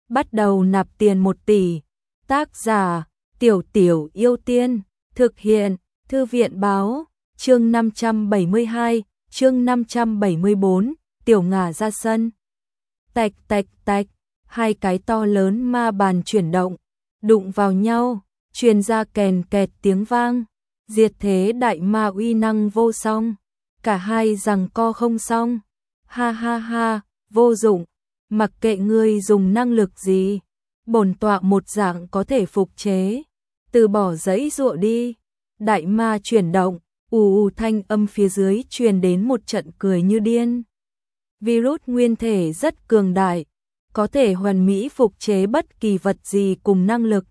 bắt đầu nạp tiền 1 tỷ. Tác giả, Tiểu Tiểu Yêu Tiên, thực hiện, Thư viện báo, chương 572, chương 574, Tiểu Ngả ra sân. Tạch tạch tạch, hai cái to lớn ma bàn chuyển động, đụng vào nhau, truyền ra kèn kẹt tiếng vang. Diệt thế đại ma uy năng vô song, cả hai giằng co không xong. Ha ha ha, vô dụng, mặc kệ ngươi dùng năng lực gì, bổn tọa một dạng có thể phục chế, từ bỏ giãy giụa đi. Đại ma chuyển động, ù thanh âm phía dưới truyền đến một trận cười như điên. Virus nguyên thể rất cường đại, có thể hoàn mỹ phục chế bất kỳ vật gì cùng năng lực,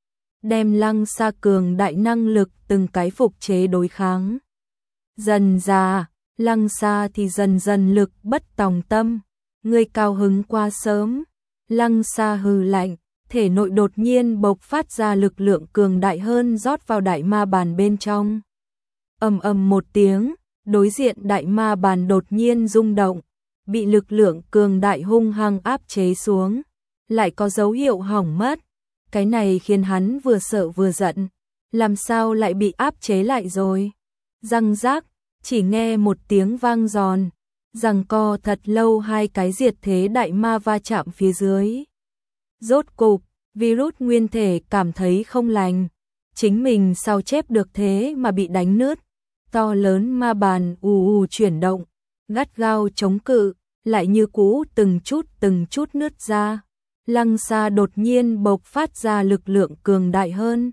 đem Lăng Sa cường đại năng lực từng cái phục chế đối kháng. Dần ra, Lăng Sa thì dần dần lực bất tòng tâm, người cao hứng quá sớm. Lăng Sa hừ lạnh, thể nội đột nhiên bộc phát ra lực lượng cường đại hơn rót vào đại ma bàn bên trong. Ầm ầm một tiếng, đối diện đại ma bàn đột nhiên rung động, bị lực lượng cường đại hung hăng áp chế xuống, lại có dấu hiệu hỏng mất. Cái này khiến hắn vừa sợ vừa giận, làm sao lại bị áp chế lại rồi? Răng rác, chỉ nghe một tiếng vang giòn, giằng co thật lâu hai cái diệt thế đại ma va chạm phía dưới. Rốt cục, virus nguyên thể cảm thấy không lành, chính mình sao chép được thế mà bị đánh nứt. To lớn ma bàn ù chuyển động, gắt gao chống cự, lại như cũ từng chút nứt ra. Lăng Sa đột nhiên bộc phát ra lực lượng cường đại hơn,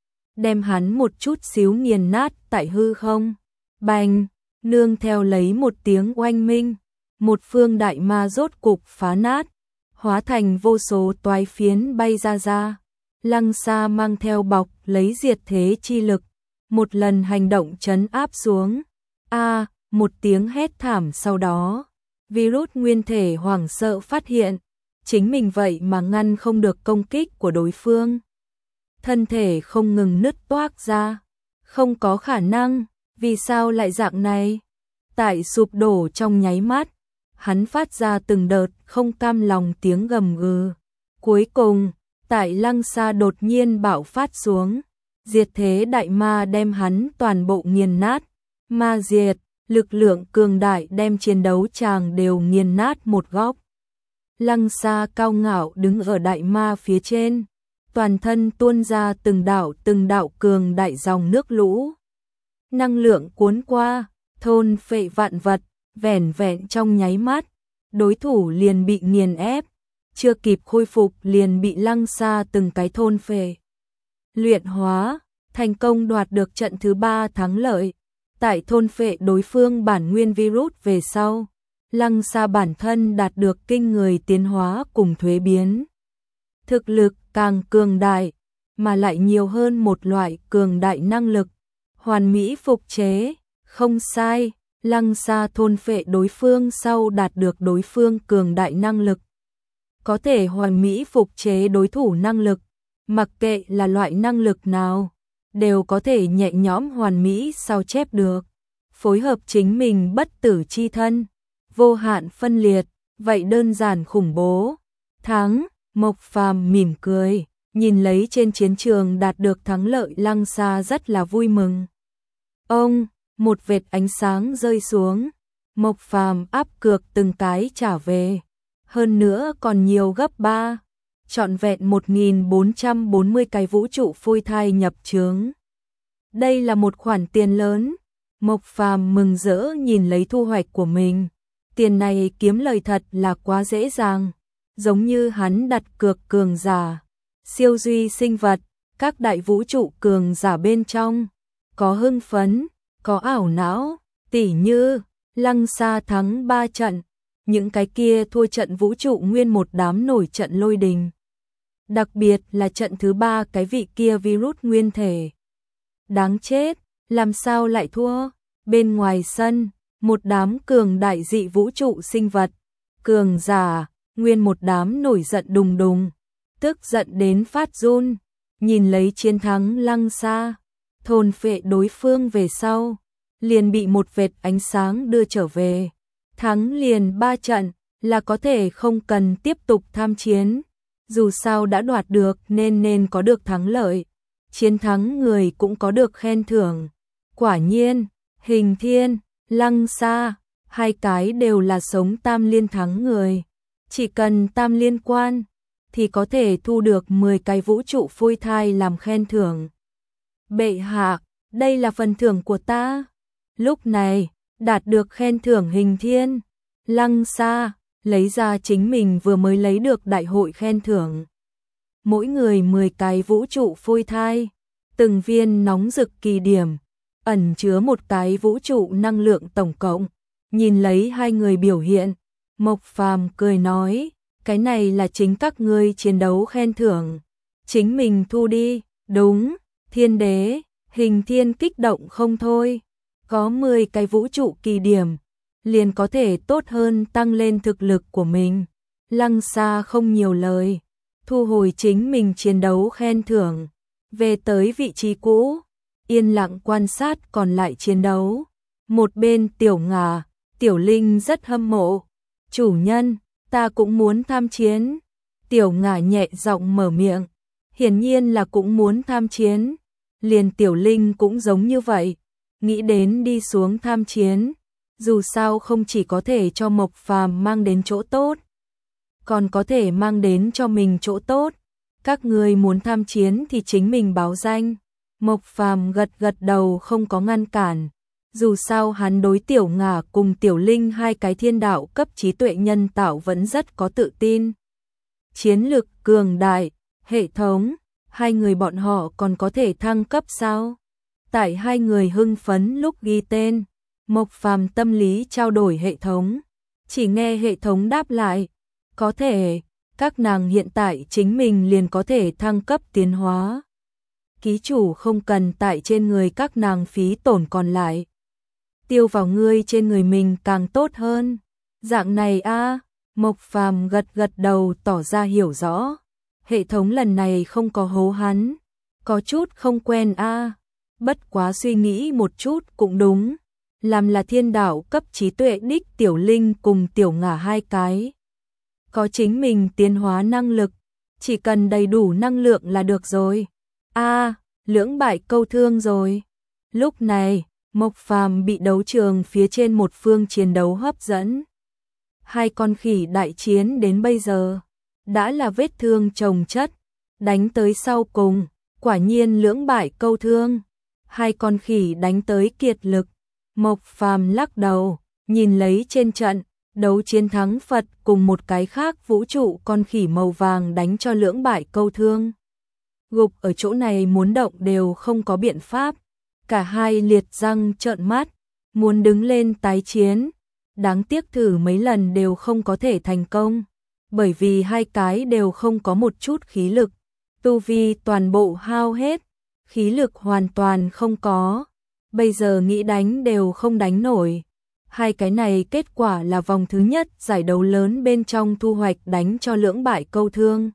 đem hắn một chút xíu nghiền nát tại hư không. Bành, nương theo lấy một tiếng oanh minh, một phương đại ma rốt cục phá nát, hóa thành vô số toái phiến bay ra. Lăng Sa mang theo bọc lấy diệt thế chi lực, một lần hành động trấn áp xuống. Một tiếng hét thảm sau đó, virus nguyên thể hoảng sợ phát hiện chính mình vậy mà ngăn không được công kích của đối phương. Thân thể không ngừng nứt toác ra. Không có khả năng, vì sao lại dạng này? Tại sụp đổ trong nháy mắt, hắn phát ra từng đợt không cam lòng tiếng gầm gừ. Cuối cùng, tại Lăng Sa đột nhiên bạo phát xuống, diệt thế đại ma đem hắn toàn bộ nghiền nát. Ma diệt, lực lượng cường đại đem chiến đấu tràng đều nghiền nát một góc. Lăng Sa cao ngạo đứng ở đại ma phía trên, toàn thân tuôn ra từng đạo cường đại dòng nước lũ. Năng lượng cuốn qua, thôn phệ vạn vật, vẻn vẹn trong nháy mắt, đối thủ liền bị nghiền ép, chưa kịp khôi phục liền bị Lăng Sa từng cái thôn phệ. Luyện hóa, thành công đoạt được trận thứ 3 thắng lợi, tại thôn phệ đối phương bản nguyên virus về sau. Lăng Sa bản thân đạt được kinh người tiến hóa cùng thuế biến. Thực lực càng cường đại, mà lại nhiều hơn một loại cường đại năng lực. Hoàn mỹ phục chế, không sai, Lăng Sa thôn phệ đối phương sau đạt được đối phương cường đại năng lực. Có thể hoàn mỹ phục chế đối thủ năng lực, mặc kệ là loại năng lực nào, đều có thể nhẹ nhõm hoàn mỹ sao chép được. Phối hợp chính mình bất tử chi thân, vô hạn phân liệt, vậy đơn giản khủng bố. Thắng, Mộc Phàm mỉm cười, nhìn lấy trên chiến trường đạt được thắng lợi Lăng Sa rất là vui mừng. Ông, một vệt ánh sáng rơi xuống, Mộc Phàm áp cược từng cái trả về, hơn nữa còn nhiều gấp 3, trọn vẹn 1440 cái vũ trụ phôi thai nhập chướng. Đây là một khoản tiền lớn, Mộc Phàm mừng rỡ nhìn lấy thu hoạch của mình. Tiền này kiếm lời thật là quá dễ dàng, giống như hắn đặt cược cường giả, siêu duy sinh vật, các đại vũ trụ cường giả bên trong, có hưng phấn, có ảo não, tỉ như Lăng Sa thắng 3 trận, những cái kia thua trận vũ trụ nguyên một đám nổi trận lôi đình. Đặc biệt là trận thứ 3 cái vị kia virus nguyên thể. Đáng chết, làm sao lại thua? Bên ngoài sân, một đám cường đại dị vũ trụ sinh vật, cường giả, nguyên một đám nổi giận đùng đùng, tức giận đến phát run, nhìn lấy chiến thắng Lăng Sa, thôn phệ đối phương về sau, liền bị một vệt ánh sáng đưa trở về. Thắng liền 3 trận là có thể không cần tiếp tục tham chiến. Dù sao đã đoạt được nên có được thắng lợi, chiến thắng người cũng có được khen thưởng. Quả nhiên, Hình Thiên, Lăng Sa, hai cái đều là sống tam liên thắng người. Chỉ cần tam liên quan, thì có thể thu được 10 cái vũ trụ phôi thai làm khen thưởng. Bệ hạ, đây là phần thưởng của ta. Lúc này, đạt được khen thưởng Hình Thiên, Lăng Sa, lấy ra chính mình vừa mới lấy được đại hội khen thưởng. Mỗi người 10 cái vũ trụ phôi thai, từng viên nóng rực kỳ điểm, ẩn chứa một cái vũ trụ năng lượng tổng cộng. Nhìn lấy hai người biểu hiện, Mộc Phàm cười nói, cái này là chính các ngươi chiến đấu khen thưởng. Chính mình thu đi, đúng, Thiên Đế, Hình Thiên kích động không thôi. Có 10 cái vũ trụ kỳ điểm, liền có thể tốt hơn tăng lên thực lực của mình. Lăng Sa không nhiều lời, thu hồi chính mình chiến đấu khen thưởng, về tới vị trí cũ, yên lặng quan sát còn lại chiến đấu. Một bên Tiểu Ngà, Tiểu Linh rất hâm mộ. Chủ nhân, ta cũng muốn tham chiến. Tiểu Ngà nhẹ giọng mở miệng, hiển nhiên là cũng muốn tham chiến. Liền Tiểu Linh cũng giống như vậy, nghĩ đến đi xuống tham chiến. Dù sao không chỉ có thể cho Mộc Phàm mang đến chỗ tốt, còn có thể mang đến cho mình chỗ tốt. Các người muốn tham chiến thì chính mình báo danh. Mộc Phàm gật gật đầu không có ngăn cản. Dù sao hắn đối Tiểu Ngà cùng Tiểu Linh hai cái thiên đạo cấp trí tuệ nhân tạo vẫn rất có tự tin. Chiến lực cường đại, hệ thống, hai người bọn họ còn có thể thăng cấp sao? Tại hai người hưng phấn lúc ghi tên, Mộc Phàm tâm lý trao đổi hệ thống, chỉ nghe hệ thống đáp lại, có thể, các nàng hiện tại chính mình liền có thể thăng cấp tiến hóa. Ký chủ không cần tại trên người các nàng phí tổn còn lại, tiêu vào ngươi trên người mình càng tốt hơn. Dạng này a, Mộc Phàm gật gật đầu tỏ ra hiểu rõ. Hệ thống lần này không có hố hắn, có chút không quen a. Bất quá suy nghĩ một chút cũng đúng, làm là thiên đạo cấp trí tuệ đích Tiểu Linh cùng Tiểu Ngà hai cái, có chính mình tiến hóa năng lực, chỉ cần đầy đủ năng lượng là được rồi. A, lưỡng bại câu thương rồi. Lúc này, Mộc Phàm bị đấu trường phía trên một phương chiến đấu hấp dẫn. Hai con khỉ đại chiến đến bây giờ, đã là vết thương chồng chất, đánh tới sau cùng, quả nhiên lưỡng bại câu thương. Hai con khỉ đánh tới kiệt lực, Mộc Phàm lắc đầu, nhìn lấy trên trận, đấu chiến thắng Phật cùng một cái khác vũ trụ con khỉ màu vàng đánh cho lưỡng bại câu thương. Gục ở chỗ này muốn động đều không có biện pháp, cả hai liệt răng trợn mắt, muốn đứng lên tái chiến, đáng tiếc thử mấy lần đều không có thể thành công, bởi vì hai cái đều không có một chút khí lực, tu vi toàn bộ hao hết, khí lực hoàn toàn không có, bây giờ nghĩ đánh đều không đánh nổi. Hai cái này kết quả là vòng thứ nhất giải đấu lớn bên trong thu hoạch đánh cho lưỡng bại câu thương.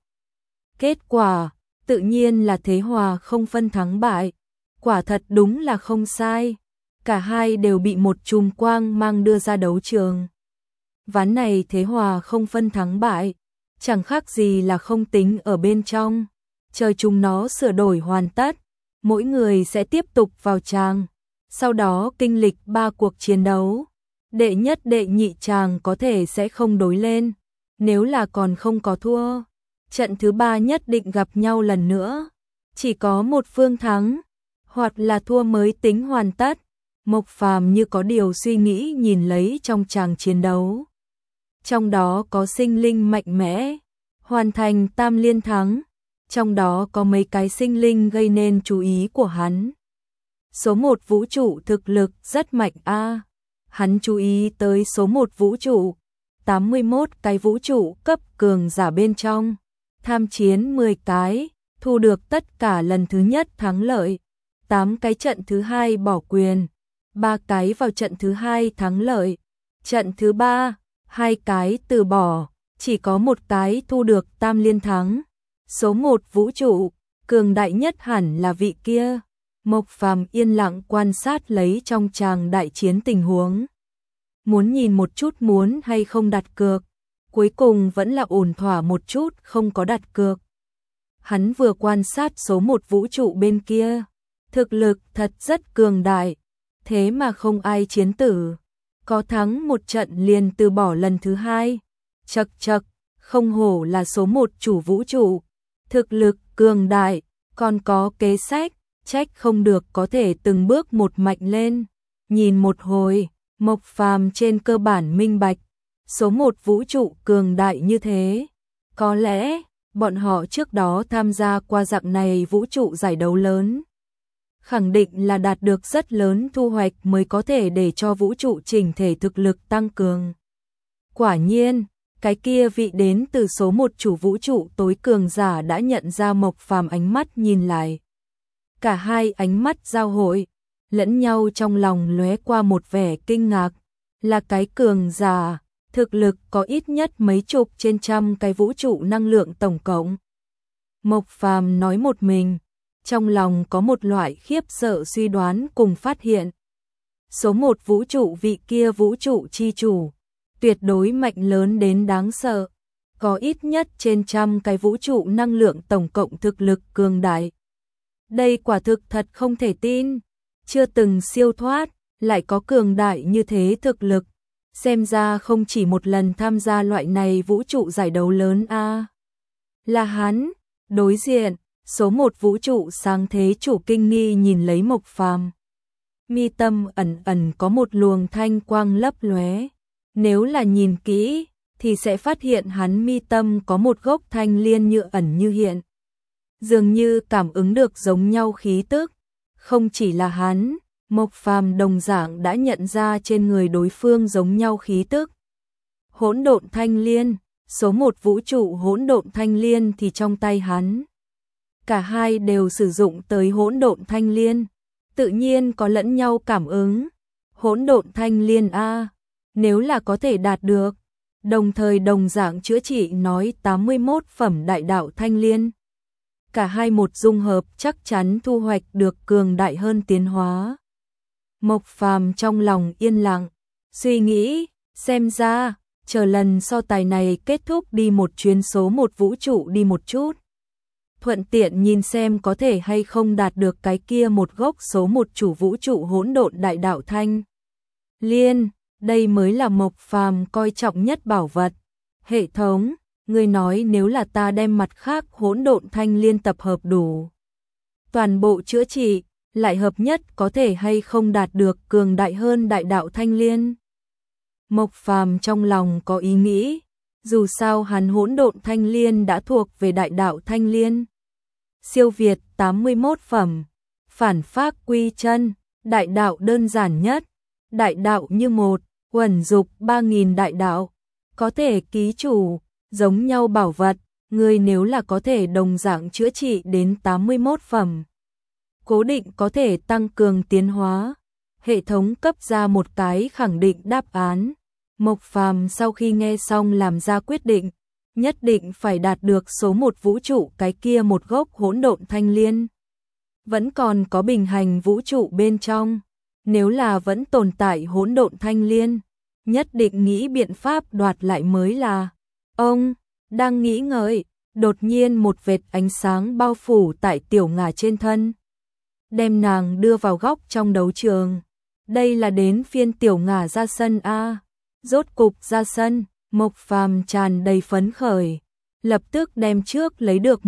Kết quả, tự nhiên là thế hòa không phân thắng bại, quả thật đúng là không sai. Cả hai đều bị một chùm quang mang đưa ra đấu trường. Ván này thế hòa không phân thắng bại, chẳng khác gì là không tính ở bên trong. Chờ chúng nó sửa đổi hoàn tất, mỗi người sẽ tiếp tục vào tràng. Sau đó kinh lịch 3 cuộc chiến đấu. Đệ nhất đệ nhị tràng có thể sẽ không đối lên. Nếu là còn không có thua, trận thứ 3 nhất định gặp nhau lần nữa. Chỉ có một phương thắng, hoặc là thua mới tính hoàn tất. Mộc Phàm như có điều suy nghĩ nhìn lấy trong tràng chiến đấu. Trong đó có sinh linh mạnh mẽ, hoàn thành tam liên thắng. Trong đó có mấy cái sinh linh gây nên chú ý của hắn. Số 1 vũ trụ thực lực rất mạnh a. Hắn chú ý tới số 1 vũ trụ, 81 cái vũ trụ cấp cường giả bên trong, tham chiến 10 cái, thu được tất cả lần thứ nhất thắng lợi, 8 cái trận thứ 2 bỏ quyền, 3 cái vào trận thứ 2 thắng lợi, trận thứ 3, 2 cái từ bỏ, chỉ có một cái thu được tam liên thắng. Số 1 vũ trụ, cường đại nhất hẳn là vị kia. Mộc Phàm yên lặng quan sát lấy trong tràng đại chiến tình huống. Muốn nhìn một chút muốn hay không đặt cược. cuối cùng vẫn là ổn thỏa một chút, không có đặt cược. Hắn vừa quan sát số một vũ trụ bên kia, thực lực thật rất cường đại, thế mà không ai chiến tử, có thắng một trận liền từ bỏ lần thứ hai. Chậc chậc, không hổ là số một chủ vũ trụ, thực lực cường đại, còn có kế sách, trách không được có thể từng bước một mạnh lên. Nhìn một hồi, Mộc Phàm trên cơ bản minh bạch, số một vũ trụ cường đại như thế, có lẽ bọn họ trước đó tham gia qua dạng này vũ trụ giải đấu lớn, khẳng định là đạt được rất lớn thu hoạch mới có thể để cho vũ trụ chỉnh thể thực lực tăng cường. Quả nhiên, cái kia vị đến từ số một chủ vũ trụ tối cường giả đã nhận ra Mộc Phàm ánh mắt nhìn lại. Cả hai ánh mắt giao hội, lẫn nhau trong lòng lóe qua một vẻ kinh ngạc, là cái cường giả, thực lực có ít nhất mấy chục trên trăm cái vũ trụ năng lượng tổng cộng. Mộc Phàm nói một mình, trong lòng có một loại khiếp sợ suy đoán cùng phát hiện. Số một vũ trụ vị kia vũ trụ chi chủ, tuyệt đối mạnh lớn đến đáng sợ, có ít nhất trên trăm cái vũ trụ năng lượng tổng cộng thực lực cường đại. Đây quả thực thật không thể tin, chưa từng siêu thoát, lại có cường đại như thế thực lực, xem ra không chỉ một lần tham gia loại này vũ trụ giải đấu lớn a. Là hắn. Đối diện, số một vũ trụ sáng thế chủ kinh nghi nhìn lấy Mộc Phàm. Mi tâm ẩn ẩn có một luồng thanh quang lấp lóe. Nếu là nhìn kỹ, thì sẽ phát hiện hắn mi tâm có một gốc thanh liên như ẩn như hiện. Dường như cảm ứng được giống nhau khí tức. Không chỉ là hắn, Mộc Phàm đồng dạng đã nhận ra trên người đối phương giống nhau khí tức. Hỗn độn thanh liên, số một vũ trụ hỗn độn thanh liên thì trong tay hắn. Cả hai đều sử dụng tới hỗn độn thanh liên, tự nhiên có lẫn nhau cảm ứng. Hỗn độn thanh liên a, nếu là có thể đạt được, đồng thời đồng dạng chữa trị nói 81 phẩm đại đạo thanh liên. Cả hai một dung hợp chắc chắn thu hoạch được cường đại hơn tiến hóa. Mộc Phàm trong lòng yên lặng, suy nghĩ, xem ra, chờ lần so tài này kết thúc đi một chuyến số một vũ trụ đi một chút. Thuận tiện nhìn xem có thể hay không đạt được cái kia một gốc số một chủ vũ trụ hỗn độn đại đạo thanh liên, đây mới là Mộc Phàm coi trọng nhất bảo vật. Hệ thống, ngươi nói nếu là ta đem mặt khác hỗn độn thanh liên tập hợp đủ, toàn bộ chữa trị, lại hợp nhất có thể hay không đạt được cường đại hơn đại đạo thanh liên. Mộc Phàm trong lòng có ý nghĩ, dù sao hắn hỗn độn thanh liên đã thuộc về đại đạo thanh liên. Siêu việt 81 phẩm, phản phác quy chân, đại đạo đơn giản nhất, đại đạo như một, uẩn dục 3000 đại đạo, có thể ký chủ, giống nhau bảo vật, người nếu là có thể đồng dạng chữa trị đến 81 phẩm, cố định có thể tăng cường tiến hóa. Hệ thống cấp ra một cái khẳng định đáp án. Mộc Phàm sau khi nghe xong làm ra quyết định, nhất định phải đạt được số một vũ trụ cái kia một gốc hỗn độn thanh liên. Vẫn còn có bình hành vũ trụ bên trong, nếu là vẫn tồn tại hỗn độn thanh liên, nhất định nghĩ biện pháp đoạt lại mới là. Ông đang nghĩ ngợi, đột nhiên một vệt ánh sáng bao phủ tại Tiểu Ngà trên thân, đem nàng đưa vào góc trong đấu trường. Đây là đến phiên Tiểu Ngà ra sân a. Rốt cục ra sân, Mộc Phàm tràn đầy phấn khởi, lập tức đem trước lấy được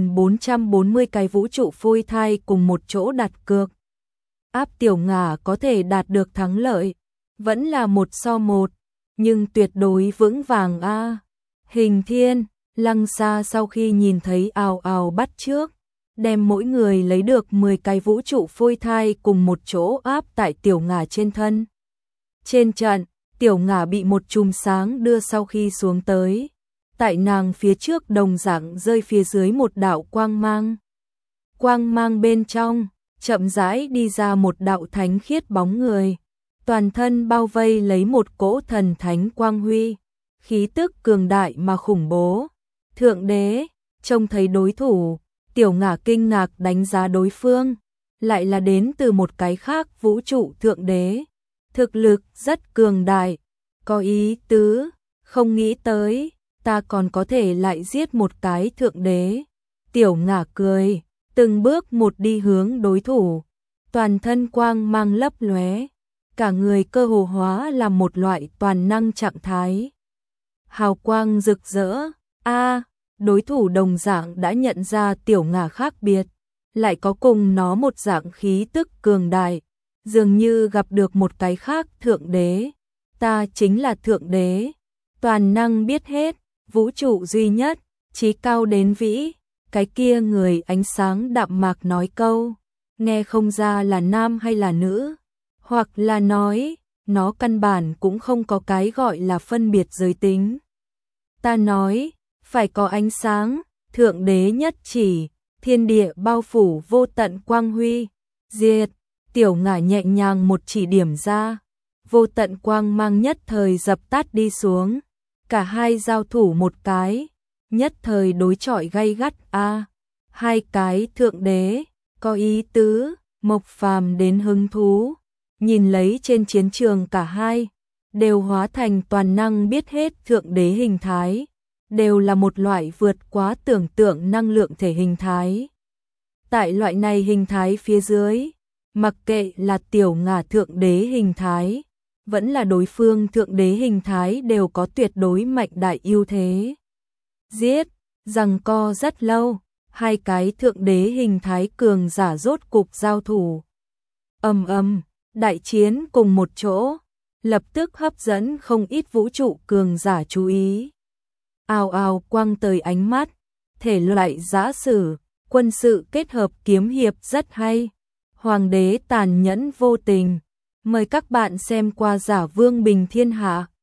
1440 cái vũ trụ phôi thai cùng một chỗ đặt cược. Áp Tiểu Ngà có thể đạt được thắng lợi, vẫn là 1-1, nhưng tuyệt đối vững vàng a. Hình Thiên, Lăng Sa sau khi nhìn thấy ào ào bắt trước, đem mỗi người lấy được 10 cái vũ trụ phôi thai cùng một chỗ áp tại Tiểu Ngà trên thân. Trên trận, Tiểu Ngà bị một chùm sáng đưa sau khi xuống tới, tại nàng phía trước đồng dạng rơi phía dưới một đạo quang mang. Quang mang bên trong, chậm rãi đi ra một đạo thánh khiết bóng người, toàn thân bao vây lấy một cỗ thần thánh quang huy, khí tức cường đại mà khủng bố. Thượng đế, trông thấy đối thủ, Tiểu Ngà kinh ngạc đánh giá đối phương, lại là đến từ một cái khác vũ trụ thượng đế. Thực lực rất cường đại, có ý tứ, Không nghĩ tới, ta còn có thể lại giết một cái thượng đế. Tiểu Ngả cười, từng bước một đi hướng đối thủ, toàn thân quang mang lấp lóe, cả người cơ hồ hóa là một loại toàn năng trạng thái. Hào quang rực rỡ, đối thủ đồng dạng đã nhận ra Tiểu Ngả khác biệt, lại có cùng nó một dạng khí tức cường đại, dường như gặp được một cái khác thượng đế. Ta chính là thượng đế, toàn năng biết hết, vũ trụ duy nhất, chí cao đến vĩ. Cái kia người ánh sáng đạm mạc nói câu, nghe không ra là nam hay là nữ, hoặc là nói, nó căn bản cũng không có cái gọi là phân biệt giới tính. Ta nói, phải có ánh sáng, thượng đế nhất chỉ, thiên địa bao phủ vô tận quang huy, diệt. Tiểu Ngả nhẹ nhàng một chỉ điểm ra, vô tận quang mang nhất thời dập tắt đi xuống, cả hai giao thủ một cái, nhất thời đối chọi gay gắt. Hai cái thượng đế, có ý tứ. Mộc Phàm đến hứng thú, nhìn lấy trên chiến trường cả hai, đều hóa thành toàn năng biết hết thượng đế hình thái, đều là một loại vượt quá tưởng tượng năng lượng thể hình thái. Tại loại này hình thái phía dưới, mặc kệ là Tiểu Ngả thượng đế hình thái, vẫn là đối phương thượng đế hình thái đều có tuyệt đối mạnh đại ưu thế. Giết, giằng co rất lâu, hai cái thượng đế hình thái cường giả rốt cục giao thủ. Ầm ầm, đại chiến cùng một chỗ, lập tức hấp dẫn không ít vũ trụ cường giả chú ý. Ào ào quang tới ánh mắt, thể loại giã sử, quân sự kết hợp kiếm hiệp rất hay. Hoàng đế tàn nhẫn vô tình, mời các bạn xem qua Giả Vương Bình Thiên Hạ.